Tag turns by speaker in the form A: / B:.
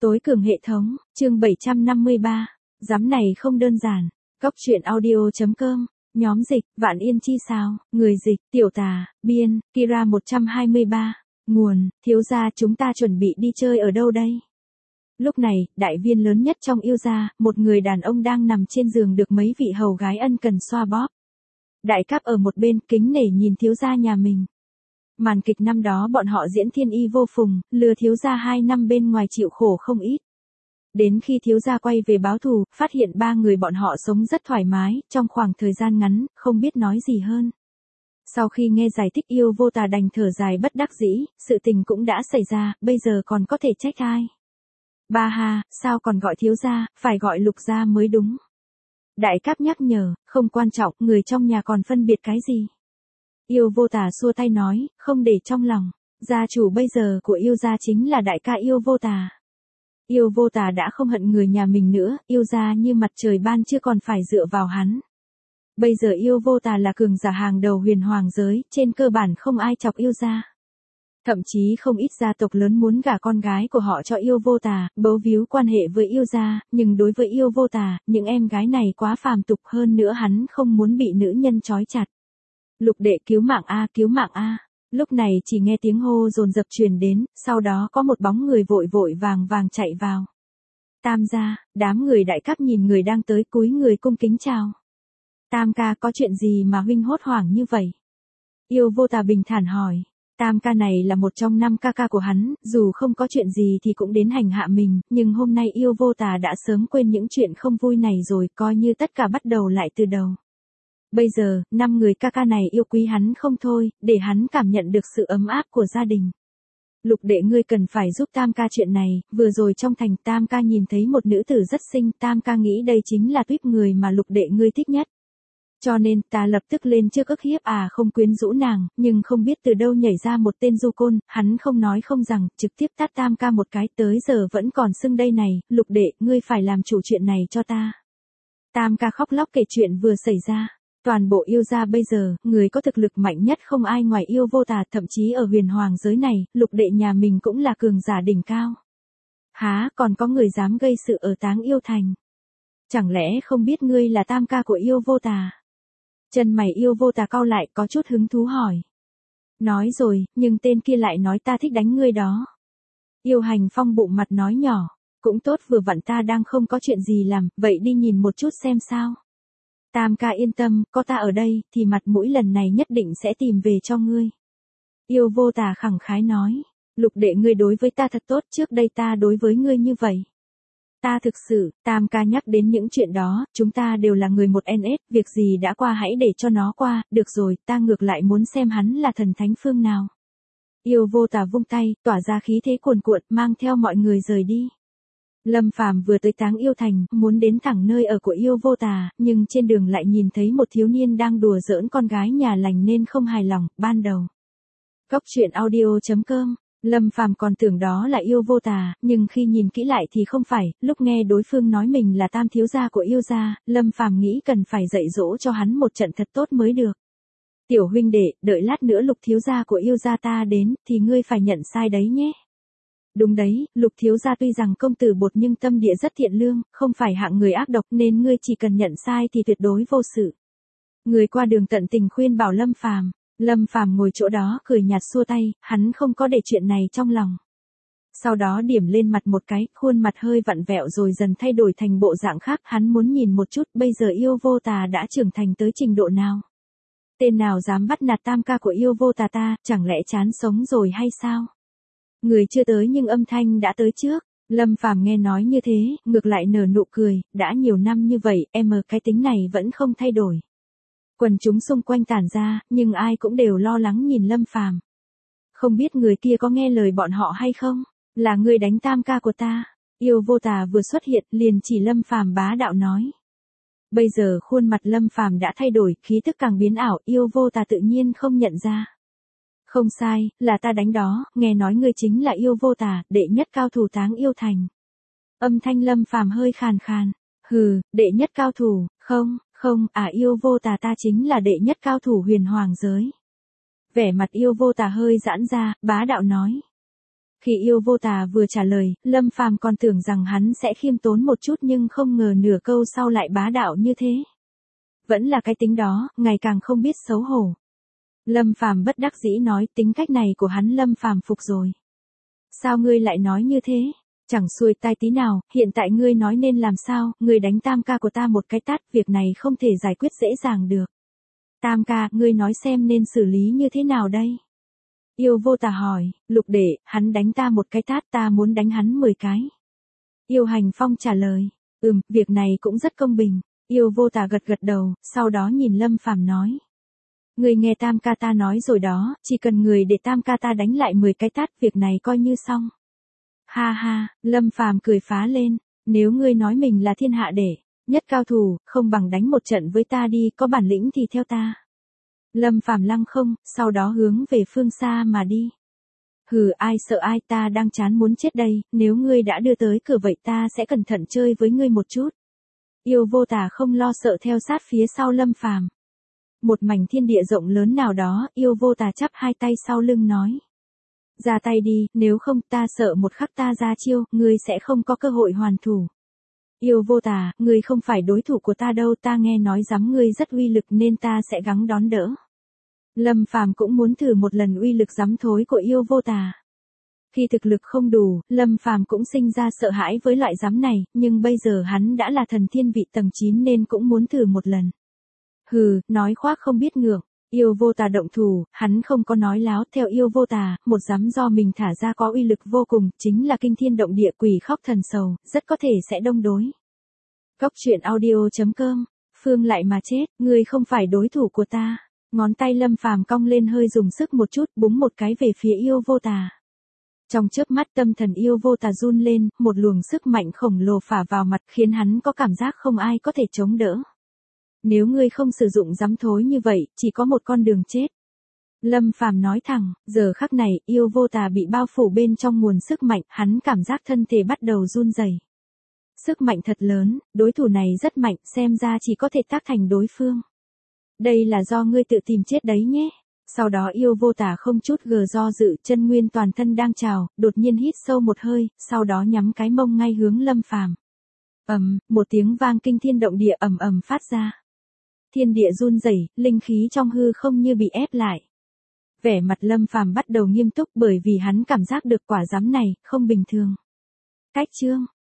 A: Tối cường hệ thống, chương 753. Giám này không đơn giản. Góc truyện audio.com. Nhóm dịch, Vạn Yên Chi sao, người dịch, Tiểu Tà, biên, Kira 123. Nguồn, thiếu gia chúng ta chuẩn bị đi chơi ở đâu đây? Lúc này, đại viên lớn nhất trong yêu gia, một người đàn ông đang nằm trên giường được mấy vị hầu gái ân cần xoa bóp. Đại Cáp ở một bên kính nể nhìn thiếu gia nhà mình. Màn kịch năm đó bọn họ diễn thiên y vô phùng, lừa thiếu gia 2 năm bên ngoài chịu khổ không ít. Đến khi thiếu gia quay về báo thù, phát hiện 3 người bọn họ sống rất thoải mái, trong khoảng thời gian ngắn, không biết nói gì hơn. Sau khi nghe giải thích Yêu Vô Tà đành thở dài bất đắc dĩ, sự tình cũng đã xảy ra, bây giờ còn có thể trách ai? Ba ha, sao còn gọi thiếu gia, phải gọi Lục gia mới đúng. Đại Cáp nhắc nhở, không quan trọng, người trong nhà còn phân biệt cái gì? Yêu Vô Tà xua tay nói, không để trong lòng, gia chủ bây giờ của yêu gia chính là đại ca Yêu Vô Tà. Yêu Vô Tà đã không hận người nhà mình nữa, yêu gia như mặt trời ban chưa còn phải dựa vào hắn. Bây giờ Yêu Vô Tà là cường giả hàng đầu huyền hoàng giới, trên cơ bản không ai chọc yêu gia. Thậm chí không ít gia tộc lớn muốn gả con gái của họ cho Yêu Vô Tà, bấu víu quan hệ với yêu gia, nhưng đối với Yêu Vô Tà, những em gái này quá phàm tục, hơn nữa hắn không muốn bị nữ nhân trói chặt. Lục đệ cứu mạng a, cứu mạng a. Lúc này chỉ nghe tiếng hô dồn dập truyền đến, sau đó có một bóng người vội vội vàng vàng chạy vào. Tam gia, đám người Đại Cáp nhìn người đang tới cúi người cung kính chào. Tam ca, có chuyện gì mà huynh hốt hoảng như vậy? Yêu Vô Tà bình thản hỏi. Tam ca này là một trong 5 ca ca của hắn, dù không có chuyện gì thì cũng đến hành hạ mình, nhưng hôm nay Yêu Vô Tà đã sớm quên những chuyện không vui này rồi, coi như tất cả bắt đầu lại từ đầu. Bây giờ, 5 người ca ca này yêu quý hắn không thôi, để hắn cảm nhận được sự ấm áp của gia đình. Lục đệ ngươi cần phải giúp Tam ca chuyện này, vừa rồi trong thành Tam ca nhìn thấy một nữ tử rất xinh, Tam ca nghĩ đây chính là tuýp người mà lục đệ ngươi thích nhất. Cho nên ta lập tức lên trước ức hiếp không quyến rũ nàng, nhưng không biết từ đâu nhảy ra một tên du côn, hắn không nói không rằng, trực tiếp tát Tam ca một cái, tới giờ vẫn còn sưng đây này, lục đệ, ngươi phải làm chủ chuyện này cho ta. Tam ca khóc lóc kể chuyện vừa xảy ra. Toàn bộ yêu gia bây giờ, người có thực lực mạnh nhất không ai ngoài Yêu Vô Tà, thậm chí ở huyền hoàng giới này, lục đệ nhà mình cũng là cường giả đỉnh cao. Há, còn có người dám gây sự ở Táng Yêu Thành. Chẳng lẽ không biết ngươi là tam ca của Yêu Vô Tà? Chân mày Yêu Vô Tà cau lại, có chút hứng thú hỏi. Nói rồi, nhưng tên kia lại nói ta thích đánh ngươi đó. Yêu Hành Phong bụng mặt nói nhỏ, cũng tốt, vừa vặn ta đang không có chuyện gì làm, vậy đi nhìn một chút xem sao. Tam ca yên tâm, có ta ở đây, thì mặt mũi lần này nhất định sẽ tìm về cho ngươi. Yêu Vô Tà khẳng khái nói, lục đệ ngươi đối với ta thật tốt, trước đây ta đối với ngươi như vậy. Ta thực sự, Tam ca nhắc đến những chuyện đó, chúng ta đều là người một NS, việc gì đã qua hãy để cho nó qua, được rồi, ta ngược lại muốn xem hắn là thần thánh phương nào. Yêu Vô Tà vung tay, tỏa ra khí thế cuồn cuộn, mang theo mọi người rời đi. Lâm Phàm vừa tới Táng Yêu Thành, muốn đến thẳng nơi ở của Yêu Vô Tà, nhưng trên đường lại nhìn thấy một thiếu niên đang đùa giỡn con gái nhà lành nên không hài lòng, ban đầu. Góc truyện audio.com. Lâm Phàm còn tưởng đó là Yêu Vô Tà, nhưng khi nhìn kỹ lại thì không phải, lúc nghe đối phương nói mình là tam thiếu gia của yêu gia, Lâm Phàm nghĩ cần phải dạy dỗ cho hắn một trận thật tốt mới được. Tiểu huynh đệ, đợi lát nữa Lục thiếu gia của yêu gia ta đến, thì ngươi phải nhận sai đấy nhé. Đúng đấy, Lục thiếu gia tuy rằng công tử bột nhưng tâm địa rất thiện lương, không phải hạng người ác độc, nên ngươi chỉ cần nhận sai thì tuyệt đối vô sự. Người qua đường tận tình khuyên bảo Lâm Phàm. Lâm Phàm ngồi chỗ đó cười nhạt xua tay, hắn không có để chuyện này trong lòng. Sau đó điểm lên mặt một cái, khuôn mặt hơi vặn vẹo rồi dần thay đổi thành bộ dạng khác, hắn muốn nhìn một chút bây giờ Yêu Vô Tà đã trưởng thành tới trình độ nào. Tên nào dám bắt nạt tam ca của Yêu Vô Tà ta, chẳng lẽ chán sống rồi hay sao? Người chưa tới nhưng âm thanh đã tới trước. Lâm Phàm nghe nói như thế, ngược lại nở nụ cười, đã nhiều năm như vậy, cái tính này vẫn không thay đổi. Quần chúng xung quanh tản ra, nhưng ai cũng đều lo lắng nhìn Lâm Phàm. Không biết người kia có nghe lời bọn họ hay không? Là người đánh tam ca của ta. Yêu Vô Tà vừa xuất hiện, liền chỉ Lâm Phàm bá đạo nói. Bây giờ khuôn mặt Lâm Phàm đã thay đổi, khí tức càng biến ảo, Yêu Vô Tà tự nhiên không nhận ra. Không sai, là ta đánh đó, nghe nói ngươi chính là Yêu Vô Tà, đệ nhất cao thủ Táng Yêu Thành. Âm thanh Lâm Phàm hơi khàn khàn. Hừ, đệ nhất cao thủ, không, Yêu Vô Tà ta chính là đệ nhất cao thủ huyền hoàng giới. Vẻ mặt Yêu Vô Tà hơi giãn ra, bá đạo nói. Khi Yêu Vô Tà vừa trả lời, Lâm Phàm còn tưởng rằng hắn sẽ khiêm tốn một chút nhưng không ngờ nửa câu sau lại bá đạo như thế. Vẫn là cái tính đó, ngày càng không biết xấu hổ. Lâm Phàm bất đắc dĩ nói, tính cách này của hắn Lâm Phàm phục rồi. Sao ngươi lại nói như thế? Chẳng xuôi tai tí nào, hiện tại ngươi nói nên làm sao, ngươi đánh Tam ca của ta một cái tát, việc này không thể giải quyết dễ dàng được. Tam ca, ngươi nói xem nên xử lý như thế nào đây? Yêu Vô Tà hỏi, Lục đệ, hắn đánh ta một cái tát, ta muốn đánh hắn 10 cái. Yêu Hành Phong trả lời, việc này cũng rất công bình. Yêu Vô Tà gật gật đầu, sau đó nhìn Lâm Phàm nói. Người nghe Tam ca ta nói rồi đó, chỉ cần người để Tam ca ta đánh lại 10 cái tát, việc này coi như xong. Ha ha, Lâm Phàm cười phá lên, nếu ngươi nói mình là thiên hạ đệ nhất cao thủ, không bằng đánh một trận với ta đi, có bản lĩnh thì theo ta. Lâm Phàm lăng không, sau đó hướng về phương xa mà đi. Hừ, ai sợ ai, ta đang chán muốn chết đây, nếu ngươi đã đưa tới cửa vậy ta sẽ cẩn thận chơi với ngươi một chút. Yêu Vô Tà không lo sợ theo sát phía sau Lâm Phàm. Một mảnh thiên địa rộng lớn nào đó, Yêu Vô Tà chắp hai tay sau lưng nói. Ra tay đi, nếu không ta sợ một khắc ta ra chiêu, ngươi sẽ không có cơ hội hoàn thủ. Yêu Vô Tà, ngươi không phải đối thủ của ta đâu, ta nghe nói giám ngươi rất uy lực nên ta sẽ gắng đón đỡ. Lâm Phàm cũng muốn thử một lần uy lực giám thối của Yêu Vô Tà. Khi thực lực không đủ, Lâm Phàm cũng sinh ra sợ hãi với loại giám này, nhưng bây giờ hắn đã là thần thiên vị tầng 9 nên cũng muốn thử một lần. Hừ, nói khoác không biết ngượng. Yêu Vô Tà động thủ, hắn không có nói láo, theo Yêu Vô Tà, một giám do mình thả ra có uy lực vô cùng, chính là kinh thiên động địa quỷ khóc thần sầu, rất có thể sẽ đông đối. Cốc truyện audio.com, Phương lại mà chết, ngươi không phải đối thủ của ta. Ngón tay Lâm Phàm cong lên hơi dùng sức một chút, búng một cái về phía Yêu Vô Tà. Trong chớp mắt tâm thần Yêu Vô Tà run lên, một luồng sức mạnh khổng lồ phả vào mặt khiến hắn có cảm giác không ai có thể chống đỡ. Nếu ngươi không sử dụng giám thối như vậy, chỉ có một con đường chết. Lâm Phàm nói thẳng, giờ khắc này, Yêu Vô Tà bị bao phủ bên trong nguồn sức mạnh, hắn cảm giác thân thể bắt đầu run rẩy. Sức mạnh thật lớn, đối thủ này rất mạnh, xem ra chỉ có thể tác thành đối phương. Đây là do ngươi tự tìm chết đấy nhé. Sau đó Yêu Vô Tà không chút do dự, chân nguyên toàn thân đang trào, đột nhiên hít sâu một hơi, sau đó nhắm cái mông ngay hướng Lâm Phàm. Một tiếng vang kinh thiên động địa ầm ầm phát ra. Thiên địa run rẩy, linh khí trong hư không như bị ép lại. Vẻ mặt Lâm Phàm bắt đầu nghiêm túc bởi vì hắn cảm giác được quả giám này không bình thường. Cách chương